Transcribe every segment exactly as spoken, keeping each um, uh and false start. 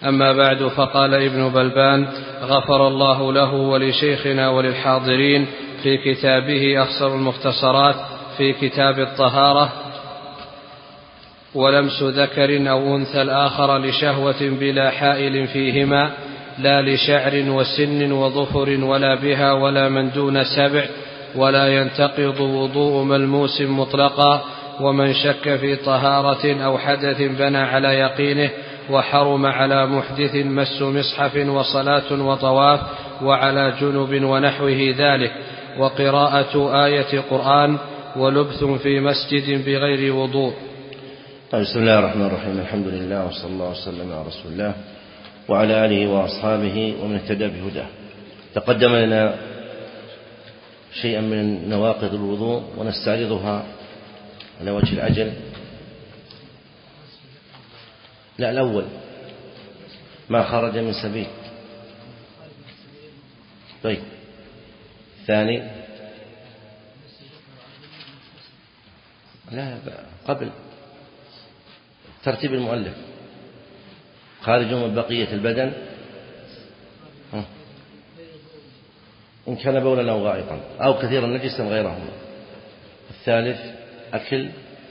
أما بعد، فقال ابن بلبان غفر الله له ولشيخنا وللحاضرين في كتابه أخصر المختصرات في كتاب الطهارة: ولمس ذكر أو أنثى الآخر لشهوة بلا حائل فيهما، لا لشعر وسن وظفر ولا بها ولا من دون سبع، ولا ينتقض وضوء ملموس مطلقا. ومن شك في طهارة أو حدث بنى على يقينه، وحرم على محدث مس مصحف وصلاة وطواف، وعلى جنب ونحوه ذلك، وقراءة آية قرآن، ولبث في مسجد بغير وضوء. بسم الله الرحمن الرحيم. الحمد لله وصلى الله وسلم على رسول الله وعلى آله وأصحابه ومن اهتدى بهداه. تقدم لنا شيئا من نواقض الوضوء ونستعرضها على وجه العجل. لا، الأول ما خرج من سبيل. طيب، الثاني لا قبل ترتيب المؤلف: خارج من بقية البدن إن كان بولا أو غائطا أو كثيرا نجسا غيرهما. الثالث أكل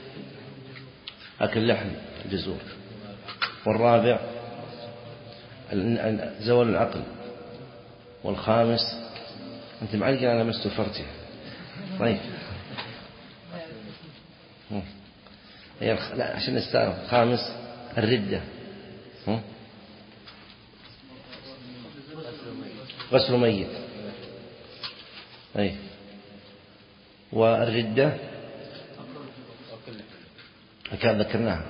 أكل لحم الجزور. والرابع زوال العقل. والخامس أنت معلق أنا لمست فرتي. طيب لا عشان نستعرف. خامس الردة، غسل ميت. أي والردة كان ذكرناها.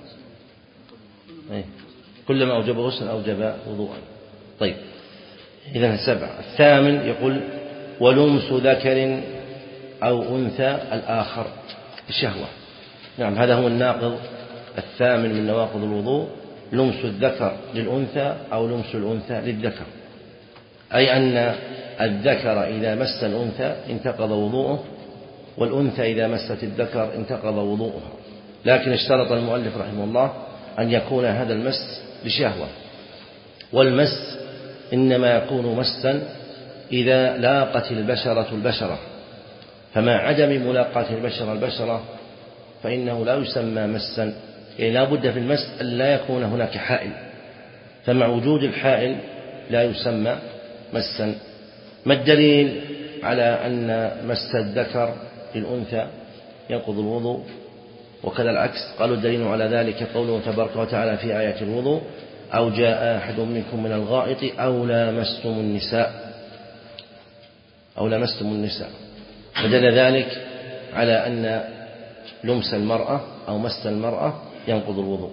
أي كلما أوجب غسل أوجب وضوءا. طيب، إذن السبع. الثامن يقول: ولمس ذكر أو أنثى الآخر بشهوة. نعم، هذا هو الناقض الثامن من نواقض الوضوء: لمس الذكر للأنثى أو لمس الأنثى للذكر، أي أن الذكر إذا مس الأنثى انتقض وضوءه، والأنثى إذا مست الذكر انتقض وضوءها. لكن اشترط المؤلف رحمه الله أن يكون هذا المس بشهوة، والمس إنما يكون مسا إذا لاقت البشرة البشرة، فمع عدم ملاقاة البشرة البشرة فإنه لا يسمى مسا، يعني لا بد في المس أن لا يكون هناك حائل، فمع وجود الحائل لا يسمى مسا. ما الدليل على أن مس الذكر للأنثى ينقض الوضوء وكذا العكس؟ قالوا الدليل على ذلك قوله تبارك وتعالى في آية الوضوء: أو جاء أحد منكم من الغائط أو لامستم النساء أو لامستم النساء فدل ذلك على أن لمس المرأة أو مس المرأة ينقض الوضوء.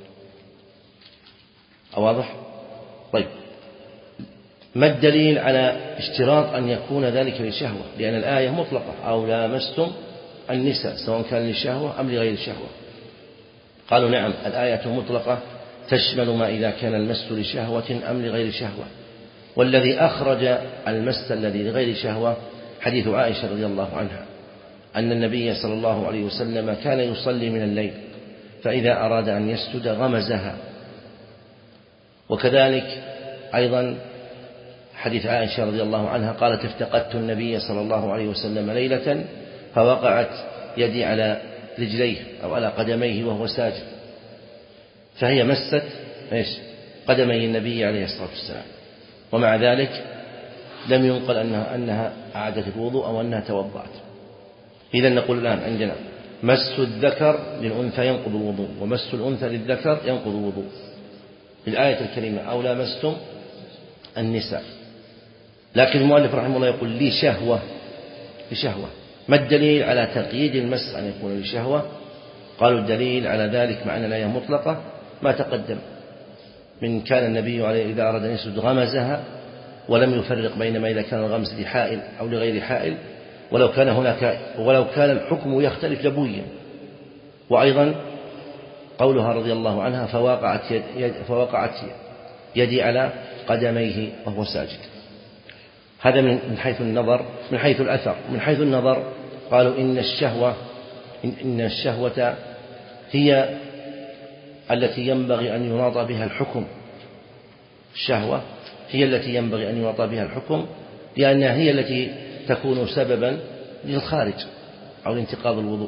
واضح؟ طيب، ما الدليل على اشتراط أن يكون ذلك لشهوة؟ لأن الآية مطلقة: أو لامستم النساء، سواء كان للشهوة أم لغير الشهوة. قالوا نعم، الآية مطلقة تشمل ما إذا كان المس لشهوة أم لغير شهوة. والذي أخرج المس الذي لغير شهوة حديث عائشة رضي الله عنها أن النبي صلى الله عليه وسلم كان يصلي من الليل، فإذا أراد أن يسجد غمزها. وكذلك أيضا حديث عائشة رضي الله عنها قالت: افتقدت النبي صلى الله عليه وسلم ليلة فوقعت يدي على رجليه أو على قدميه وهو ساجد، فهي مست إيش؟ قدمي النبي عليه الصلاة والسلام، ومع ذلك لم ينقل أنها, أنها أعادت الوضوء أو أنها توضأت. إذن نقول الآن عندنا مس الذكر للأنثى ينقض الوضوء، ومس الأنثى للذكر ينقض الوضوء. في الآية الكريمة: أو لامستم النساء. لكن المؤلف رحمه الله يقول: لي شهوة لشهوة. ما الدليل على تقييد المس أن يكون لشهوة؟ قالوا الدليل على ذلك مع أن الآية مطلقة ما تقدم من كان النبي عليه إذا أراد أن يسجد غمزها، ولم يفرق بين ما إذا كان الغمز لحائل أو لغير حائل، ولو كان هناك ولو كان الحكم يختلف لبويا. وأيضا قولها رضي الله عنها: فوقعت, يد فوقعت يدي على قدميه وهو ساجد. هذا من حيث النظر، من حيث الأثر. من حيث النظر قالوا إن الشهوة إن الشهوة هي التي ينبغي أن يناط بها الحكم الشهوة هي التي ينبغي أن يعطى بها الحكم، لأنها هي التي تكون سببا للخارج أو لانتقاض الوضوء.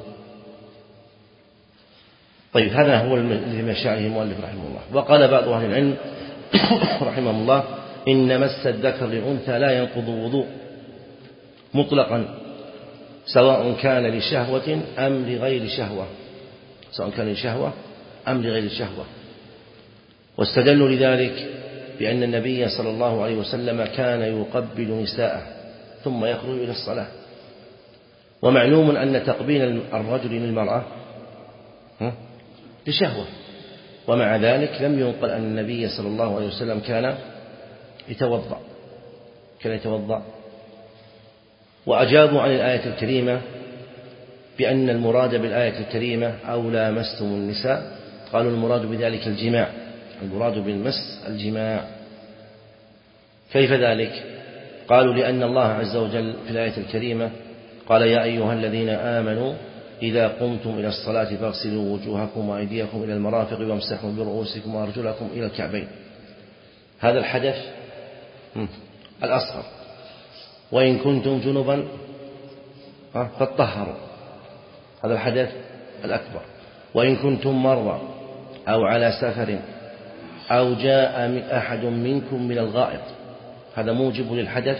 طيب هذا هو الذي من شعره المؤلف رحمه الله. وقال بعض أهل العلم رحمه الله إن مس الذكر للأنثى لا ينقض الوضوء مطلقا سواء كان لشهوة أم لغير شهوة، سواء كان لشهوة أم لغير شهوة. واستدلوا لذلك بأن النبي صلى الله عليه وسلم كان يقبل نساءه ثم يخرج إلى الصلاة، ومعلوم أن تقبيل الرجل للمرأة لشهوة، ومع ذلك لم ينقل أن النبي صلى الله عليه وسلم كان يتوضأ كان يتوضأ وأجابوا عن الآية الكريمة بأن المراد بالآية الكريمة أو لامستم النساء، قالوا المراد بذلك الجماع، المراد بالمس الجماع. كيف ذلك؟ قالوا لأن الله عز وجل في الآية الكريمة قال يا أيها الذين آمنوا إذا قمتم إلى الصلاة فاغسلوا وجوهكم وأيديكم إلى المرافق وامسحوا برؤوسكم وأرجلكم إلى الكعبين. هذا الحدث الأصغر. وإن كنتم جنبا فاطهروا، هذا الحدث الأكبر. وإن كنتم مرضى أو على سفر أو جاء أحد منكم من الغائط، هذا موجب للحدث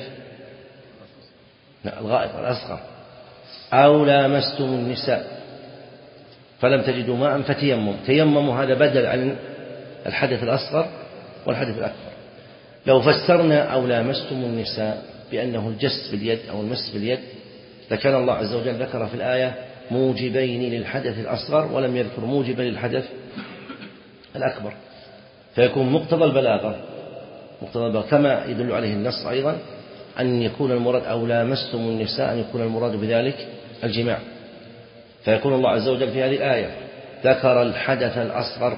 الغائط الأصغر. أو لامستم النساء فلم تجدوا ماء فتيمموا، تيمموا هذا بدل عن الحدث الأصغر والحدث الأكبر. لو فسرنا أو لامستم النساء بأنه الجس باليد أو المس باليد لكان الله عز وجل ذكر في الآية موجبين للحدث الأصغر ولم يذكر موجبا للحدث الأكبر، فيكون مقتضى البلاغة مقتضى البلاغة كما يدل عليه النص أيضا أن يكون المراد أو لامستم النساء أن يكون المراد بذلك الجماع، فيكون الله عز وجل في هذه الآية ذكر الحدث الأصغر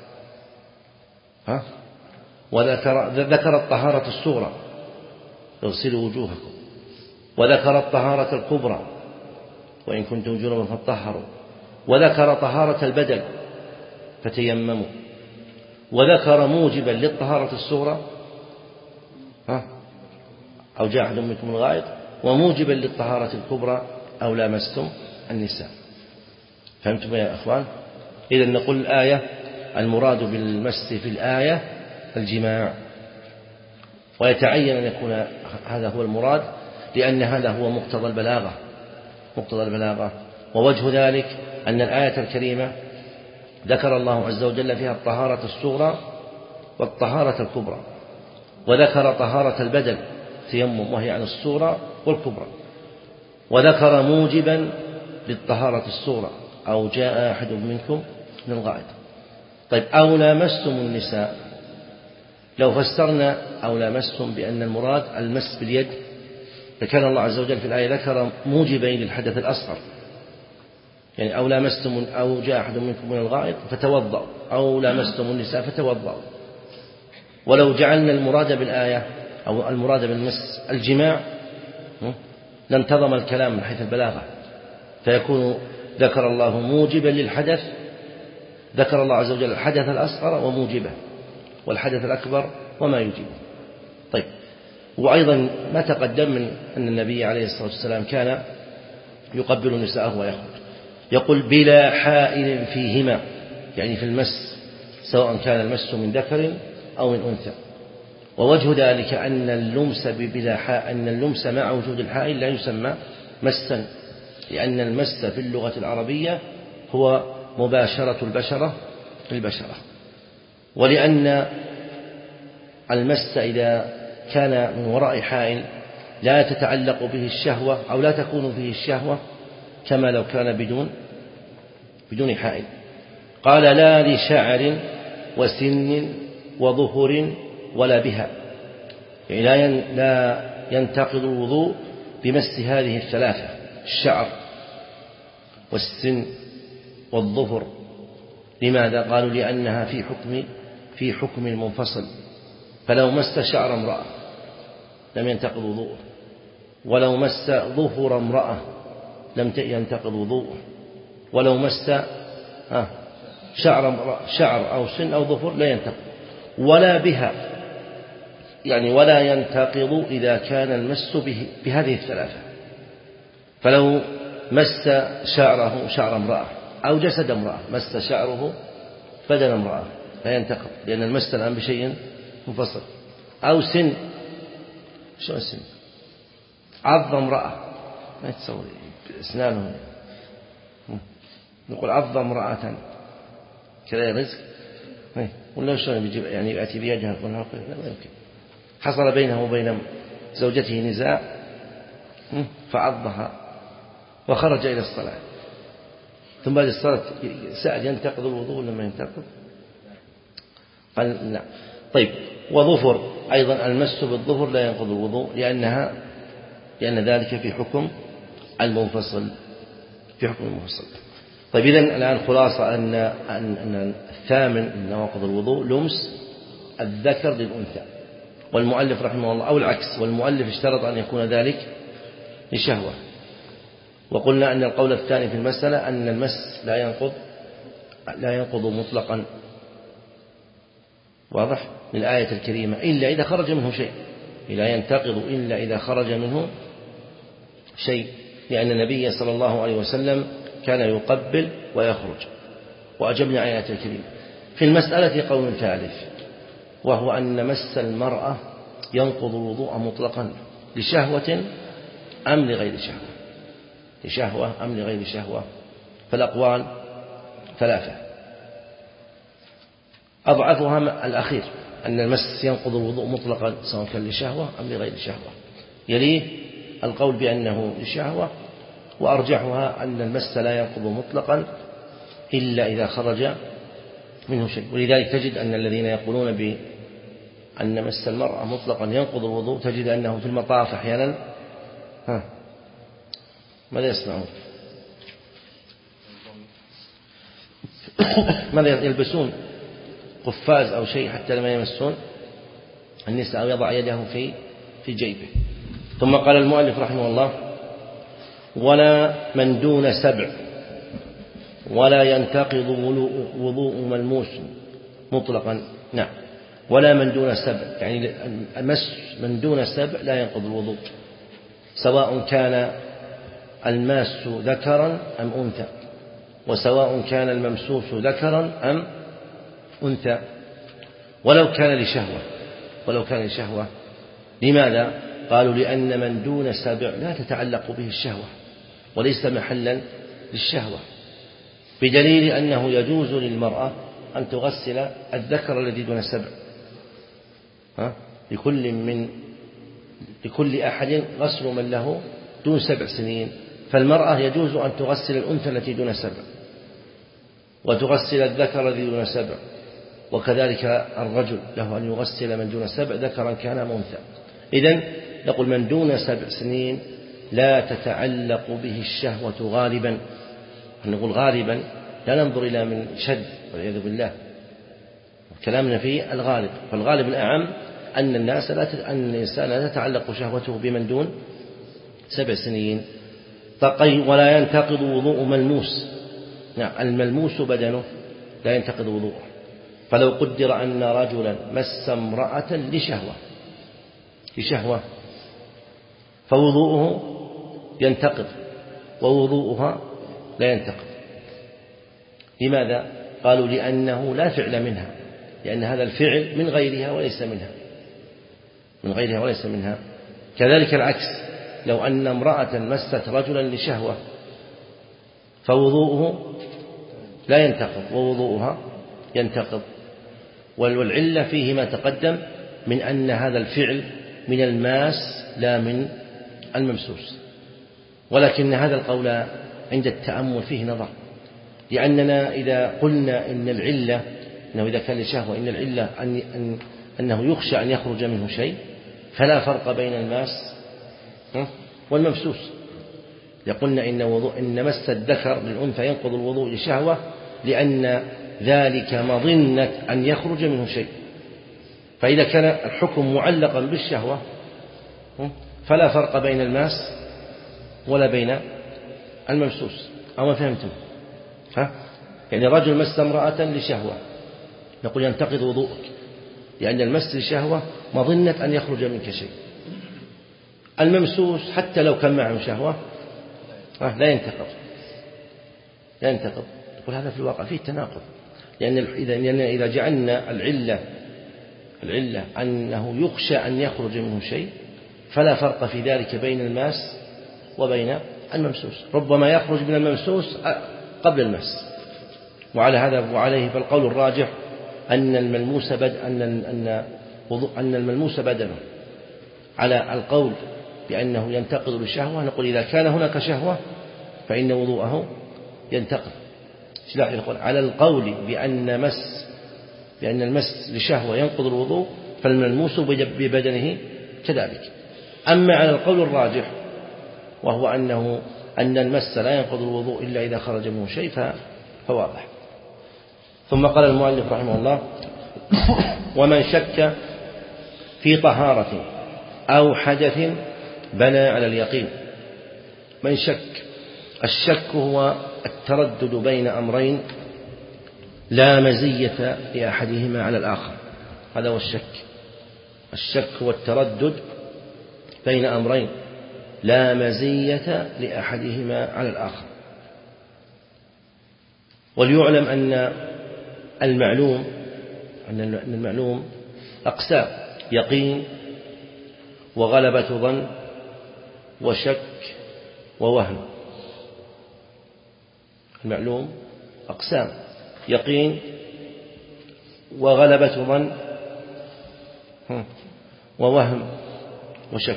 ها وذكر ذكر الطهارة الصغرى اغسلوا وجوهكم، وذكر الطهارة الكبرى وإن كنتم جنبا فاطهروا، وذكر طهارة البدن فتيمموا، وذكر موجبا للطهارة الصغرى ها أو جاء أحد منكم الغائط، وموجبا للطهارة الكبرى أو لامستم النساء. فهمتم يا أخوان؟ إذا نقول الآية المراد بالمس في الآية الجماع، ويتعين أن يكون هذا هو المراد لأن هذا هو مقتضى البلاغة مقتضى البلاغة. ووجه ذلك أن الآية الكريمة ذكر الله عز وجل فيها الطهارة الصغرى والطهارة الكبرى، وذكر طهارة البدن تيمم وهي عن الصغرى والكبرى، وذكر موجبا للطهارة الصغرى أو جاء أحد منكم من الغائط. طيب أو لامستم النساء، لو فسرنا أو لامستم بأن المراد المس باليد فكان الله عز وجل في الآية ذكر موجبين للحدث الأصغر، يعني أو لامستم أو جاء أحد منكم من الغائط فتوضأوا أو لامستم النساء فتوضأوا. ولو جعلنا المراد بالآية أو المراد بالمس الجماع لانتظم الكلام من حيث البلاغة، فيكون ذكر الله موجبا للحدث، ذكر الله عز وجل الحدث الأصغر وموجبه والحدث الأكبر وما يوجبه. طيب وأيضا ما تقدم من أن النبي عليه الصلاة والسلام كان يقبل نساءه ويخرج، يقول بلا حائل فيهما، يعني في المس سواء كان المس من ذكر أو من أنثى. ووجه ذلك أن اللمس بلا حائل أن اللمس مع وجود الحائل لا يسمى مسا، لأن المس في اللغة العربية هو مباشرة البشرة للبشرة، ولأن المس إذا كان من وراء حائل لا تتعلق به الشهوة أو لا تكون فيه الشهوة كما لو كان بدون بدون حائل. قال لا لشعر وسن وظهر ولا بها، يعني لا ينتقض الوضوء بمس هذه الثلاثة، الشعر والسن والظفر. لماذا؟ قالوا لأنها في حكم في حكم المنفصل، فلو مس شعر امرأة لم ينتقض وضوءه، ولو مس ظفر امرأة لم ينتقض وضوءه، ولو مس شعر شعر أو سن أو ظفر لا ينتقض. ولا بها، يعني ولا ينتقض إذا كان المس به بهذه الثلاثة. فلو مس شعره شعر امرأة أو جسد امرأة، مس شعره بدن امرأة لا ينتقض، لأن المس الآن بشيء منفصل. أو سن، شو السن؟ عض امرأة، ما يتصور أسنانه، نقول عض امرأة كذا رزق، ولا شلون بيجيب يعني يأتي بيدها يقول لا ما يمكن. حصل بينه وبين زوجته نزاع فعضها وخرج إلى الصلاة، ثم بعد الصلاة سأل ينتقض الوضوء ولا ما ينتقض؟ قال لا. طيب، وظفر أيضا المس بالظفر لا ينقض الوضوء، لأنها لأن ذلك في حكم المنفصل، في حكم المنفصل. طيب، إذن الآن خلاصة أن أن الثامن من نواقض الوضوء لمس الذكر للأنثى، والمؤلف رحمه الله أو العكس، والمؤلف اشترط أن يكون ذلك لشهوة. وقلنا أن القول الثاني في المسألة أن المس لا ينقض لا ينقض مطلقا، واضح، من الآية الكريمة، إلا إذا خرج منه شيء، لا ينتقض إلا إذا خرج منه شيء، لأن النبي صلى الله عليه وسلم كان يقبل ويخرج، وأجبنا عن الآية الكريمة. في المسألة قول ثالث، وهو أن مس المرأة ينقض الوضوء مطلقا لشهوة أم لغير شهوة، لشهوة أم لغير شهوة. فالأقوال ثلاثة، أضعفها الأخير أن المس ينقض الوضوء مطلقا سواء كان لشهوة أم لغير شهوة، يليه القول بأنه لشهوة، وأرجحها أن المس لا ينقض مطلقا إلا إذا خرج منه شيء. ولذلك تجد أن الذين يقولون بأن مس المرأة مطلقا ينقض الوضوء تجد أنه في المطاف أحيانا ها ماذا يصنعون؟ ماذا يلبسون؟ قفاز أو شيء حتى لما يمسون النساء، أو يضع يده في في جيبه. ثم قال المؤلف رحمه الله: ولا من دون سبع ولا ينتقض وضوء ملموس مطلقا. نعم، ولا من دون سبع، يعني المس من دون سبع لا ينقض الوضوء، سواء كان الماس ذكرا أم أنثى، وسواء كان الممسوس ذكرا أم أنثى، ولو كان لشهوة ولو كان لشهوة. لماذا؟ قالوا لأن من دون سبع لا تتعلق به الشهوة وليس محلا للشهوة، بدليل أنه يجوز للمرأة أن تغسل الذكر الذي دون سبع، ها؟ لكل من لكل أحد غسل من له دون سبع سنين، فالمرأة يجوز أن تغسل الأنثى التي دون سبع، وتغسل الذكر الذي دون سبع، وكذلك الرجل له أن يغسل من دون سبع ذكرا كان أم أنثى. إذن نقول من دون سبع سنين لا تتعلق به الشهوة غالبا. نقول غالبا لا ننظر إلى من شد والعياذ بالله، كلامنا في الغالب، فالغالب الأعم أن الناس لا تت... أن الإنسان لا تتعلق شهوته بمن دون سبع سنين. تقي ولا ينتقض وضوء ملموس. نعم، الملموس بدنه لا ينتقض وضوءه. فلو قدر أن رجلا مس امرأة لشهوة لشهوة فوضوءه ينتقض ووضوءها لا ينتقض. لماذا؟ قالوا لأنه لا فعل منها، لأن هذا الفعل من غيرها وليس منها من غيرها وليس منها. كذلك العكس، لو أن امرأة مست رجلا لشهوة فوضوءه لا ينتقض ووضوءها ينتقض. والعلة فيه ما تقدم من أن هذا الفعل من الماس لا من الممسوس. ولكن هذا القول عند التأمل فيه نظر، لأننا إذا قلنا إن العلة أنه إذا كان لشهوة إن العلة أن أن أنه يخشى أن يخرج منه شيء، فلا فرق بين الماس والممسوس. يقولنا إن وضوء إن مس الذكر للأنثى ينقض الوضوء لشهوة، لأن ذلك مظنة أن يخرج منه شيء. فإذا كان الحكم معلقا بالشهوة فلا فرق بين الماس ولا بين الممسوس. أو ما فهمتم؟ ها؟ يعني رجل مس امرأة لشهوة نقول ينتقض وضوءك، لأن المس لشهوة مظنة أن يخرج منك شيء. الممسوس حتى لو كان معه شهوة لا ينتقض لا ينتقض يقول هذا في الواقع فيه تناقض، لأن إذا جعلنا العلة العلة أنه يخشى أن يخرج منه شيء فلا فرق في ذلك بين الماس وبين الممسوس، ربما يخرج من الممسوس قبل المس. وعلى هذا وعليه فالقول الراجح أن الملموس بد أن أن أن الملموس بدنه. على القول بأنه ينتقض بالشهوة نقول إذا كان هناك شهوة فإن وضوءه ينتقض. على القول بأن مس بأن المس لشهوة ينقض الوضوء فالملموس ببدنه كذلك. أما على القول الراجح وهو أنه أن المس لا ينقض الوضوء إلا إذا خرج منه شيء فواضح. ثم قال المؤلف رحمه الله: ومن شك في طهارة أو حدث بنى على اليقين. من شك، الشك هو التردد بين أمرين لا مزية لأحدهما على الآخر، هذا هو الشك. الشك هو التردد بين أمرين لا مزية لأحدهما على الآخر. وليعلم أن المعلوم أن المعلوم أقسام: يقين وغلبة ظن وشك ووهم. المعلوم أقسام: يقين وغلبة ظن ووهم وشك.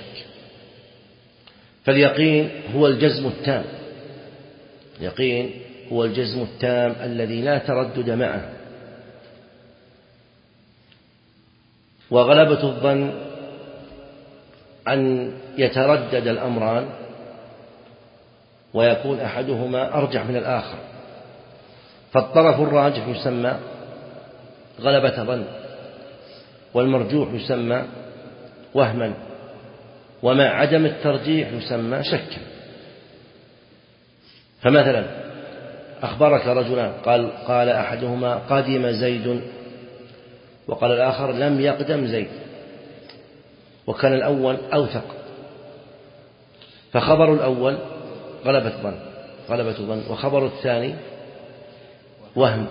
فاليقين هو الجزم التام، اليقين هو الجزم التام الذي لا تردد معه. وغلبة الظن أن يتردد الأمران ويكون أحدهما أرجح من الآخر، فالطرف الراجح يسمى غلبة ظن، والمرجوح يسمى وهما، ومع عدم الترجيح يسمى شكا. فمثلا أخبرك رجلان، قال قال أحدهما قدم زيد، وقال الآخر لم يقدم زيد، وكان الأول أوثق، فخبر الأول غلبة ظن غلبة ظن وخبر الثاني وهم،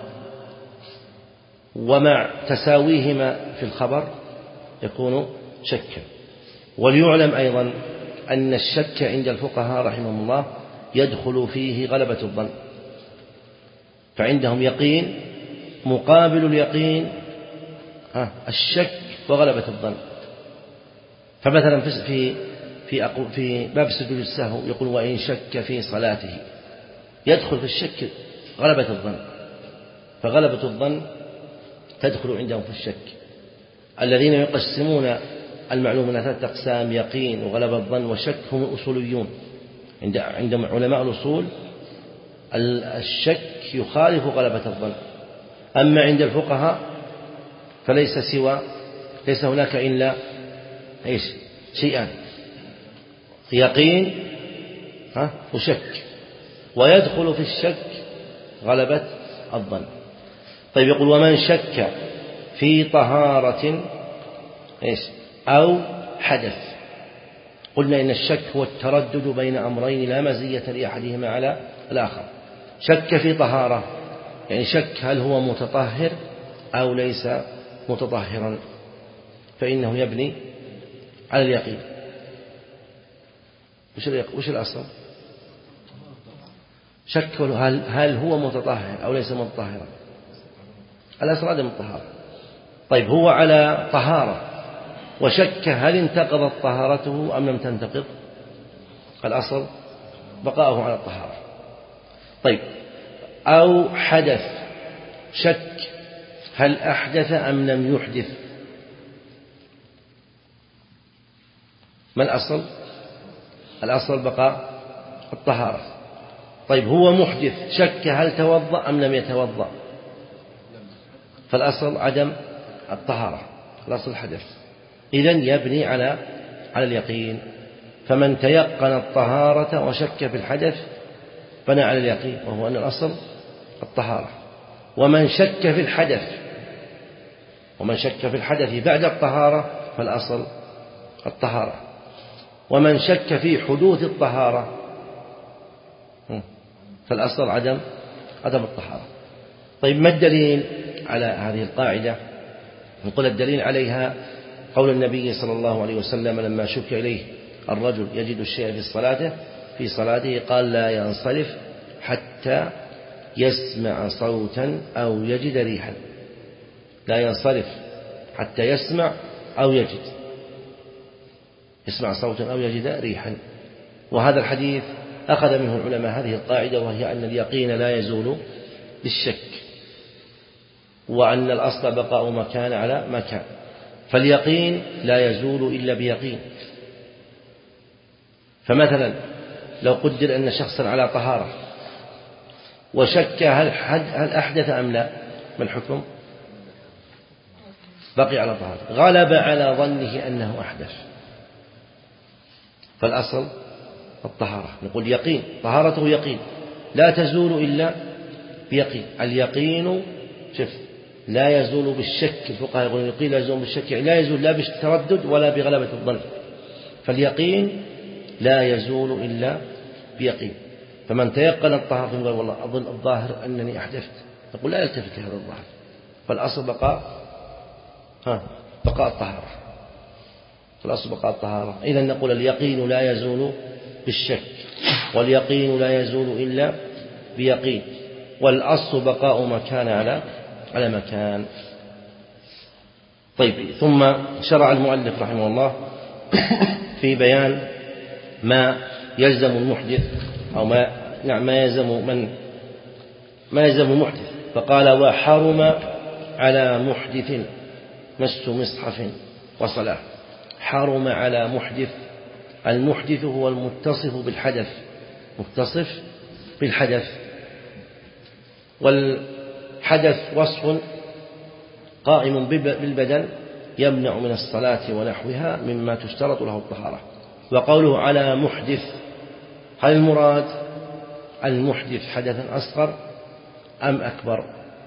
ومع تساويهما في الخبر يكون شكا. وليعلم أيضا أن الشك عند الفقهاء رحمهم الله يدخل فيه غلبة الظن، فعندهم يقين مقابل اليقين الشك وغلبة الظن. فمثلا في في في باب سجود السهو يقول: وإن شك في صلاته، يدخل في الشك غلبة الظن، فغلبة الظن تدخل عندهم في الشك. الذين يقسمون المعلوم إلى ثلاثة أقسام: يقين وغلبة الظن وشك هم الأصوليون. عند عند علماء الأصول الشك يخالف غلبة الظن. أما عند الفقهاء فليس سوى ليس هناك إلا إيش شيئان: يقين ها وشك، ويدخل في الشك غلبة الظن. طيب يقول: ومن شك في طهارة إيش أو حدث. قلنا إن الشك هو التردد بين أمرين لا مزية لأحدهما على الآخر. شك في طهارة يعني شك هل هو متطهر أو ليس متطهرا، فإنه يبني على اليقين. وش الأصل؟ شك هل, هل هو متطهر أو ليس متطهرا، الأصل عدم الطهارة. طيب هو على طهارة وشك هل انتقضت طهارته أم لم تنتقض، الأصل بقاؤه على الطهارة. طيب أو حدث، شك هل أحدث أم لم يحدث، ما الأصل؟ الأصل بقاء الطهارة. طيب هو محدث، شك هل توضأ أم لم يتوضأ، فالأصل عدم الطهارة، الأصل الحدث. إذن يبني على على اليقين. فمن تيقن الطهارة وشك في الحدث بنى على اليقين، وهو أن الأصل الطهارة. ومن شك في الحدث ومن شك في الحدث بعد الطهارة فالأصل الطهارة، ومن شك في حدوث الطهارة فالأصل عدم عدم الطهارة. طيب ما الدليل على هذه القاعدة؟ نقول الدليل عليها قول النبي صلى الله عليه وسلم لما شك إليه الرجل يجد الشيء في صلاته في صلاته قال لا ينصرف حتى يسمع صوتا أو يجد ريحا. لا ينصرف حتى يسمع أو يجد يسمع صوتا أو يجد ريحا. وهذا الحديث أخذ منه العلماء هذه القاعدة، وهي أن اليقين لا يزول بالشك، وأن الأصل بقاء مكان على مكان، فاليقين لا يزول إلا بيقين. فمثلا لو قدر أن شخصا على طهارة وشك هل هل أحدث أم لا، ما الحكم؟ بقي على طهارة، غلب على ظنه أنه أحدث، فالأصل الطهارة. نقول يقين، طهارته يقين لا تزول إلا بيقين. اليقين شف لا يزول بالشك، الفقهاء يقولون اليقين لا يزول بالشك، يعني لا يزول لا بالتردد ولا بغلبة الظن، فاليقين لا يزول إلا بيقين. فمن تيقن الطهارة قال والله أظن الظاهر أنني أحدثت، نقول لا يلتفت لهذا الظاهر، فالأصل بقاء ها بقاء الطهارة، فالأصل بقاء الطهارة. إذا نقول اليقين لا يزول بالشك، واليقين لا يزول إلا بيقين، والأصل بقاء مكان على على مكان. طيب، ثم شرع المؤلف رحمه الله في بيان ما يلزم المحدث أو ما نعم ما يلزم من ما يلزم المحدث، فقال وحرم على محدث مس مصحف وصلاة. حرم على محدث، المحدث هو المتصف بالحدث، متصف بالحدث، والحدث وصف قائم بالبدن يمنع من الصلاة ونحوها مما تشترط له الطهارة. وقوله على محدث، هل المراد المحدث حدثا أصغر أم أكبر؟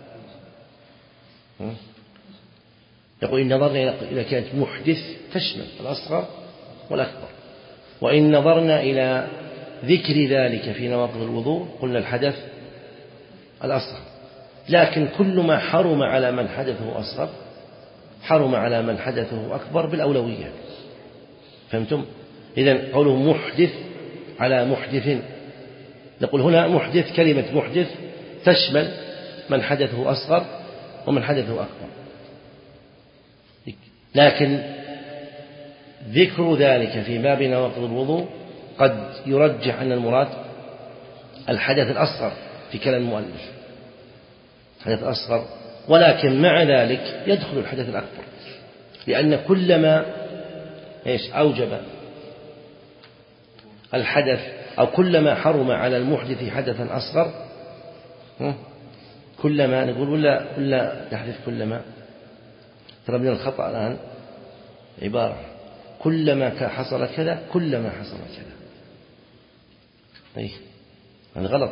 يقول إن نظرنا إلى كانت محدث تشمل الأصغر والأكبر، وإن نظرنا إلى ذكر ذلك في نواقض الوضوء قلنا الحدث الأصغر، لكن كل ما حرم على من حدثه أصغر حرم على من حدثه أكبر بالأولوية. فهمتم؟ إذن قوله محدث على محدث، نقول هنا محدث، كلمة محدث تشمل من حدثه أصغر ومن حدثه أكبر، لكن ذكر ذلك في باب نواقض الوضوء قد يرجح أن المراد الحدث الأصغر في كلام المؤلف، حدث أصغر، ولكن مع ذلك يدخل الحدث الأكبر، لأن كلما إيش أوجب الحدث أو كلما حرم على المحدث حدثا أصغر كلما نقول ولا ولا تحدث كلما ترى من الخطأ الآن عبارة كلما حصل كذا كلما حصل كذا، أي يعني غلط،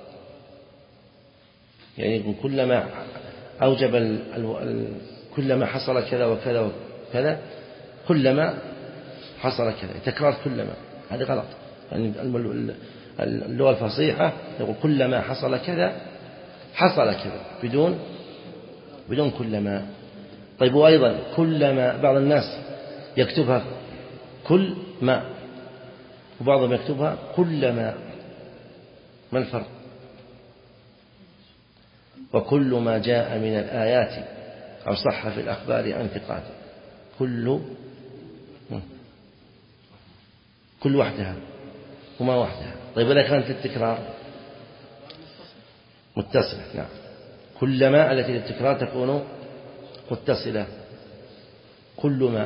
يعني يقول كلما أوجب ال ال كلما حصل كذا وكذا وكذا كلما حصل كذا، تكرار كلما، هذا غلط. يعني اللغة الفصيحة يقول كلما حصل كذا حصل كذا بدون بدون كلما. طيب، وأيضا كلما بعض الناس يكتبها كل ما وبعضهم يكتبها كلما، ما الفرق؟ وكل ما جاء من الآيات أو صح في الأخبار عن ثقات، كل كل وحدها وما وحدها. طيب، إذا كانت التكرار متصلة، نعم، كلما التي للتكرار تكون متصلة، كل ما.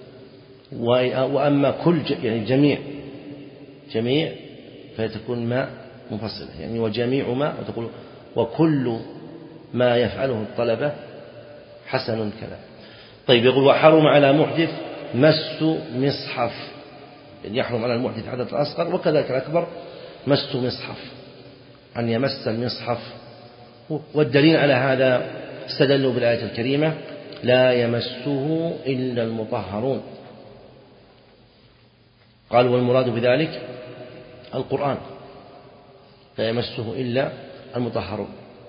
وأما كل يعني جميع جميع فتكون ما مفصلة، يعني وجميع ما، وتقول وكل ما يفعله الطلبة حسن كذا. طيب، يقول وحرم على محدث مس مصحف، يعني يحرم على المحدث حدث الأصغر وكذلك الأكبر مس مصحف، أن يمس المصحف. والدليل على هذا استدلوا بالآية الكريمة لا يمسه إلا المطهرون. قال والمراد بذلك القرآن لا يمسه إلا المطهرون.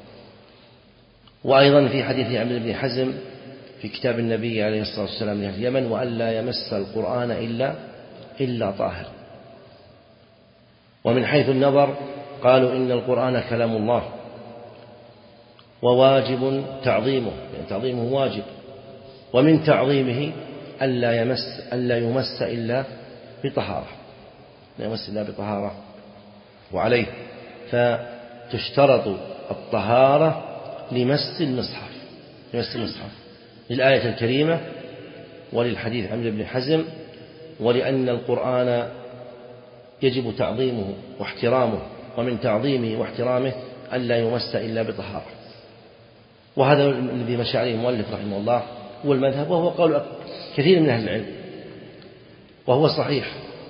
وأيضا في حديث عمرو بن حزم في كتاب النبي عليه الصلاة والسلام لأهل اليمن وأن لا يمس القرآن إلا إلا طاهر. ومن حيث النظر قالوا إن القرآن كلام الله وواجب تعظيمه، يعني تعظيمه واجب، ومن تعظيمه ألا يمس ألا يمس إلا بطهارة، لا يمس إلا بطهارة. وعليه فتشترط الطهارة لمس المصحف لمس المصحف للآية الكريمة وللحديث عن ابن حزم، ولأن القرآن يجب تعظيمه واحترامه، ومن تعظيمه واحترامه ألا يمس إلا بطهارة. وهذا الذي مشى عليه المؤلف رحمه الله هو المذهب، وهو قول كثير من أهل العلم، وهو صحيح،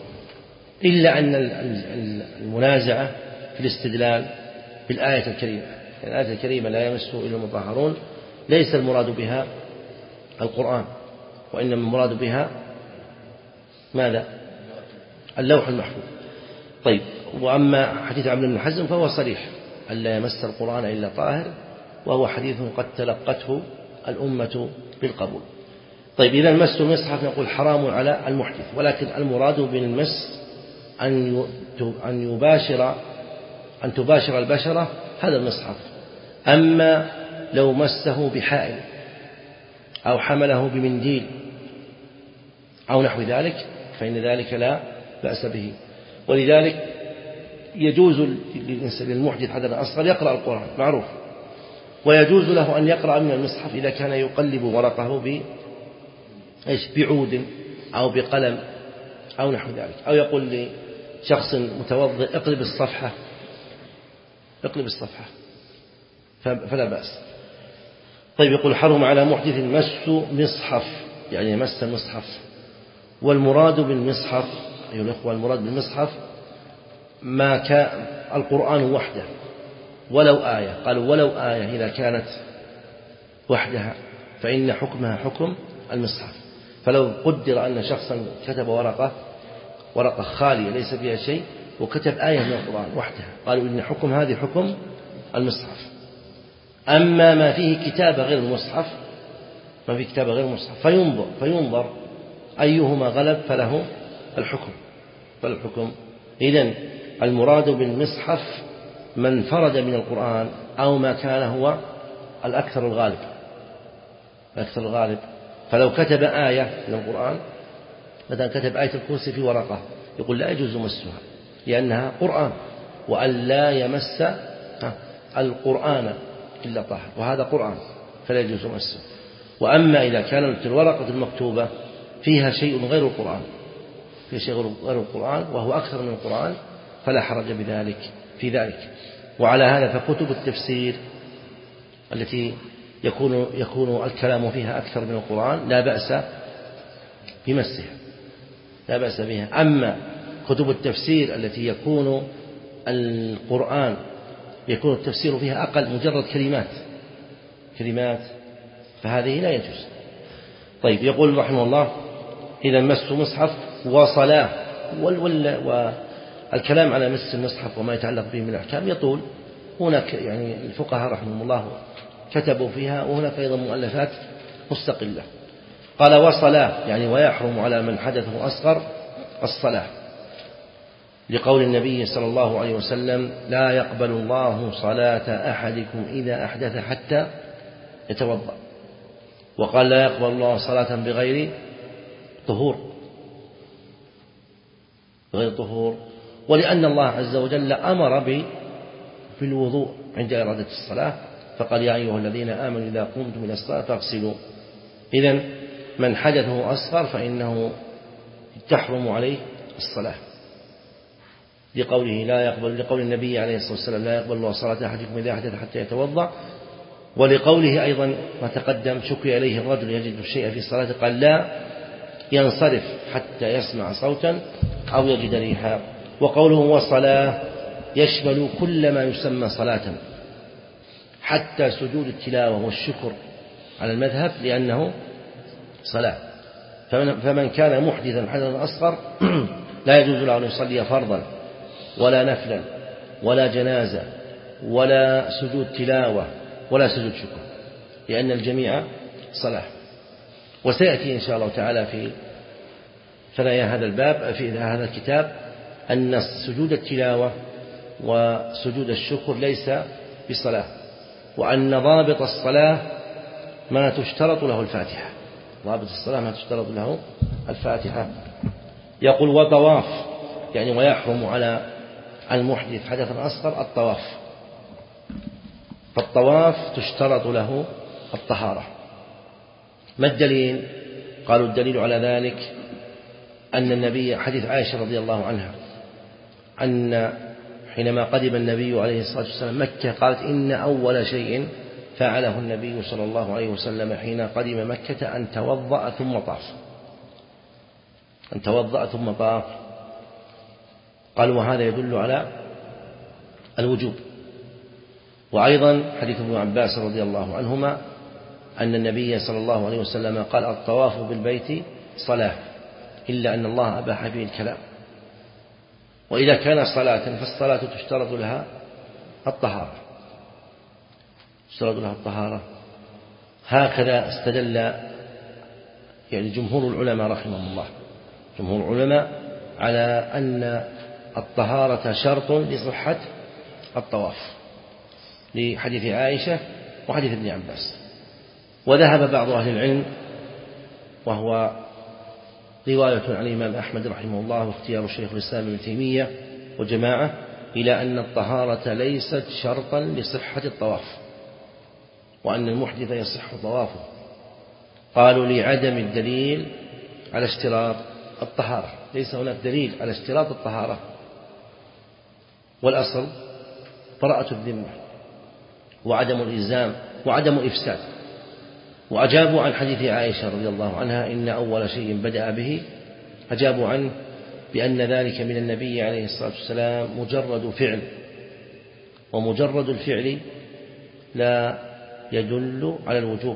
إلا أن المنازعة في الاستدلال بالآية الكريمة. الآية الكريمة لا يمسه إلا المطهرون ليس المراد بها القرآن، وإنما المراد بها ماذا؟ اللوح المحفوظ. طيب، وأما حديث عمرو بن حزم فهو صريح ألا يمس القرآن إلا طاهر، وهو حديث قد تلقته الأمة بالقبول. طيب، إذا مس المصحف نقول حرام على المحدث، ولكن المراد بالمس أن أن يباشر أن تباشر البشرة هذا المصحف. أما لو مسه بحائل أو حمله بمنديل أو نحو ذلك فإن ذلك لا بأس به. ولذلك يجوز للمحدث حتى الأصغر يقرأ القرآن معروف، ويجوز له أن يقرأ من المصحف إذا كان يقلب ورقه ب إيش بعود أو بقلم أو نحو ذلك، أو يقول لشخص متوضئ اقلب الصفحة اقلب الصفحة فلا بأس. طيب، يقول حرم على محدث مس مصحف، يعني مس المصحف. والمراد بالمصحف أيها الأخوة المراد بالمصحف ما كان القرآن وحده ولو آية، قالوا ولو آية إذا كانت وحدها فإن حكمها حكم المصحف. فلو قدر أن شخصا كتب ورقة ورقة خالية ليس فيها شيء وكتب آية من القرآن وحدها، قالوا إن حكم هذه حكم المصحف. أما ما فيه كتابة غير المصحف ما فيه كتابة غير المصحف فينظر فينظر أيهما غلب فله الحكم فالحكم. إذن المراد بالمصحف من فرد من القرآن أو ما كان هو الأكثر الغالب الأكثر الغالب. فلو كتب آية من القرآن مثلا كتب آية الكرسي في ورقة يقول لا يجوز مسها لأنها قرآن، وأن لا يمس القرآن إلا طاهر، وهذا قرآن فلا يجوز مسه. وأما إذا كانت الورقة المكتوبة فيها شيء غير القرآن فيها شيء غير القرآن وهو أكثر من القرآن فلا حرج بذلك في ذلك. وعلى هذا فكتب التفسير التي يكون يكون الكلام فيها أكثر من القرآن لا بأس بمسها لا بأس بها. أما كتب التفسير التي يكون القرآن يكون التفسير فيها أقل مجرد كلمات كلمات فهذه لا يجوز. طيب، يقول رحمه الله إذا مس مصحف وصلاة، والكلام على مس المصحف وما يتعلق به من الأحكام يطول. هناك يعني الفقهاء رحمهم الله كتبوا فيها، وهناك أيضا مؤلفات مستقلة. قال وصلاة يعني ويحرم على من حدثه أصغر الصلاة، لقول النبي صلى الله عليه وسلم لا يقبل الله صلاة أحدكم إذا أحدث حتى يتوضأ. وقال لا يقبل الله صلاة بغير طهور بغير طهور ولأن الله عز وجل أمر بالوضوء عند إرادة الصلاة، فقال يا أيها الذين آمنوا إذا قمتم إلى الصلاة فاغسلوا. إذن من حدثه أصغر فإنه تحرم عليه الصلاة، لقوله لا يقبل لقول النبي عليه الصلاة والسلام لا يقبل الله صلاة أحدكم إذا أحدث حتى يتوضأ. ولقوله أيضا ما تقدم شكي إليه الرجل يجد الشيء في صلاته قال لا ينصرف حتى يسمع صوتا أو يجد ريحا. وقوله والصلاة يشمل كل ما يسمى صلاة حتى سجود التلاوة والشكر على المذهب لأنه صلاة. فمن كان محدثا حدثا أصغر لا يجوز له أن يصلي فرضا ولا نفلا ولا جنازة ولا سجود تلاوة ولا سجود شكر، لأن الجميع صلاة. وسيأتي إن شاء الله تعالى في ثنايا هذا الباب في هذا الكتاب أن سجود التلاوة وسجود الشكر ليس بصلاة، وأن ضابط الصلاة ما تشترط له الفاتحة. ضابط الصلاة ما تشترط له الفاتحة. يقول وطواف، يعني ويحرم على المحدث حدثا أصغر الطواف، فالطواف تشترط له الطهارة. ما الدليل؟ قالوا الدليل على ذلك أن النبي حديث عائشة رضي الله عنها أن حينما قدم النبي عليه الصلاة والسلام مكة قالت إن أول شيء فعله النبي صلى الله عليه وسلم حين قدم مكة أن توضأ ثم طاف، أن توضأ ثم طاف. قالوا وهذا يدل على الوجوب. وأيضا حديث ابن عباس رضي الله عنهما أن النبي صلى الله عليه وسلم قال الطواف بالبيت صلاة إلا أن الله أباح فيه الكلام. وإذا كان صلاة فالصلاة تشترط لها الطهارة، تشترط لها الطهارة. هكذا استدل يعني جمهور العلماء رحمهم الله، جمهور العلماء على أن الطهارة شرط لصحة الطواف، لحديث عائشة وحديث ابن عباس. وذهب بعض أهل العلم، وهو رواية عن الإمام أحمد رحمه الله واختيار الشيخ الإسلام ابن تيمية وجماعة، إلى أن الطهارة ليست شرطا لصحة الطواف، وأن المحدث يصح طوافه. قالوا لعدم الدليل على اشتراط الطهارة، ليس هناك دليل على اشتراط الطهارة، والأصل براءة الذمة وعدم الإلزام وعدم الإفساد. وأجابوا عن حديث عائشة رضي الله عنها إن أول شيء بدأ به، أجابوا عنه بأن ذلك من النبي عليه الصلاة والسلام مجرد فعل، ومجرد الفعل لا يدل على الوجوب،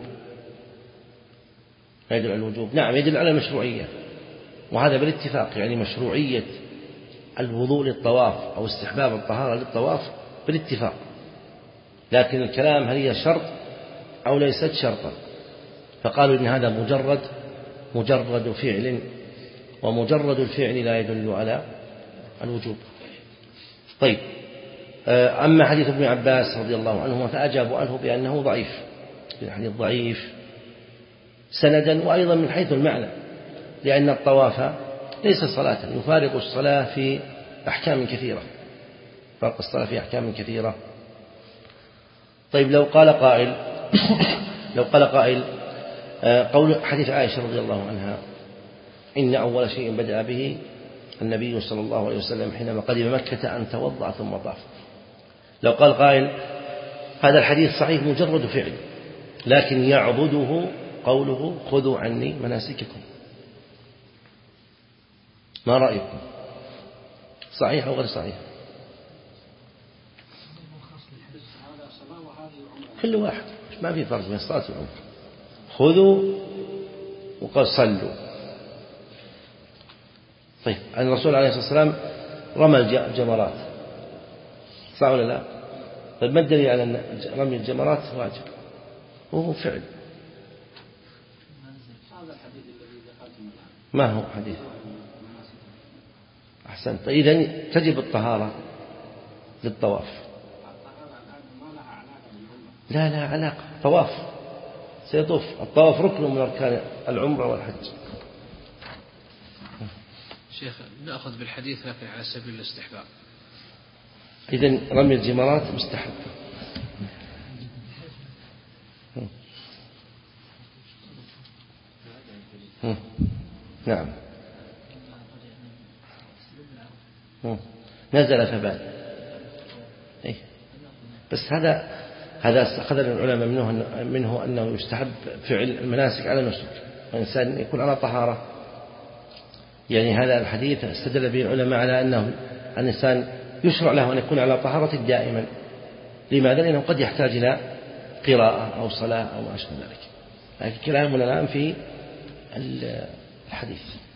لا يدل على الوجوب. نعم يدل على المشروعية، وهذا بالاتفاق، يعني مشروعية الوضوء للطواف أو استحباب الطهارة للطواف بالاتفاق. لكن الكلام هل هي شرط أو ليست شرطا؟ فقالوا إن هذا مجرد مجرد فعل، ومجرد الفعل لا يدل على الوجوب. طيب، أما حديث ابن عباس رضي الله عنهما فأجابوا عنه بأنه ضعيف، الحديث ضعيف سندا وأيضا من حيث المعنى، لأن الطواف ليس صلاة، يفارق الصلاة في أحكام كثيرة، فارق الصلاة في أحكام كثيرة. طيب، لو قال قائل لو قال قائل قول حديث عائشة رضي الله عنها إن أول شيء بدأ به النبي صلى الله عليه وسلم حينما قدم مكة أن توضأ ثم طاف. لو قال قائل هذا الحديث صحيح مجرد فعل، لكن يعضده قوله خذوا عني مناسككم، ما رأيكم؟ صحيح أو غير صحيح؟ كل واحد، ما في فرق بين الصلاة والعمرة. خذوا وقال صلوا. طيب، أن الرسول عليه الصلاة والسلام رمى الجمرات، صح ولا لا؟ طيب، ما الدليل على أن رمي الجمرات واجب؟ وهو فعل. ما هو حديث؟ أحسنت. طيب، إذن تجب الطهارة للطواف. لا لا علاقة، طواف سيطوف، الطواف ركن من أركان العمرة والحج. شيخ، نأخذ بالحديث لكن على سبيل الاستحباب. إذن رمي الجمرات مستحب. نعم، نزل فبال. إيه؟ بس هذا هذا أخذ العلماء منه منه أنه يستحب فعل المناسك على نسك، الإنسان يكون على طهارة. يعني هذا الحديث استدل به العلماء على أنه الإنسان يشرع له أن يكون على طهارة دائما. لماذا؟ لأنه قد يحتاج إلى قراءة أو صلاة أو ما أشبه ذلك. لكن كلامنا الآن في الحديث.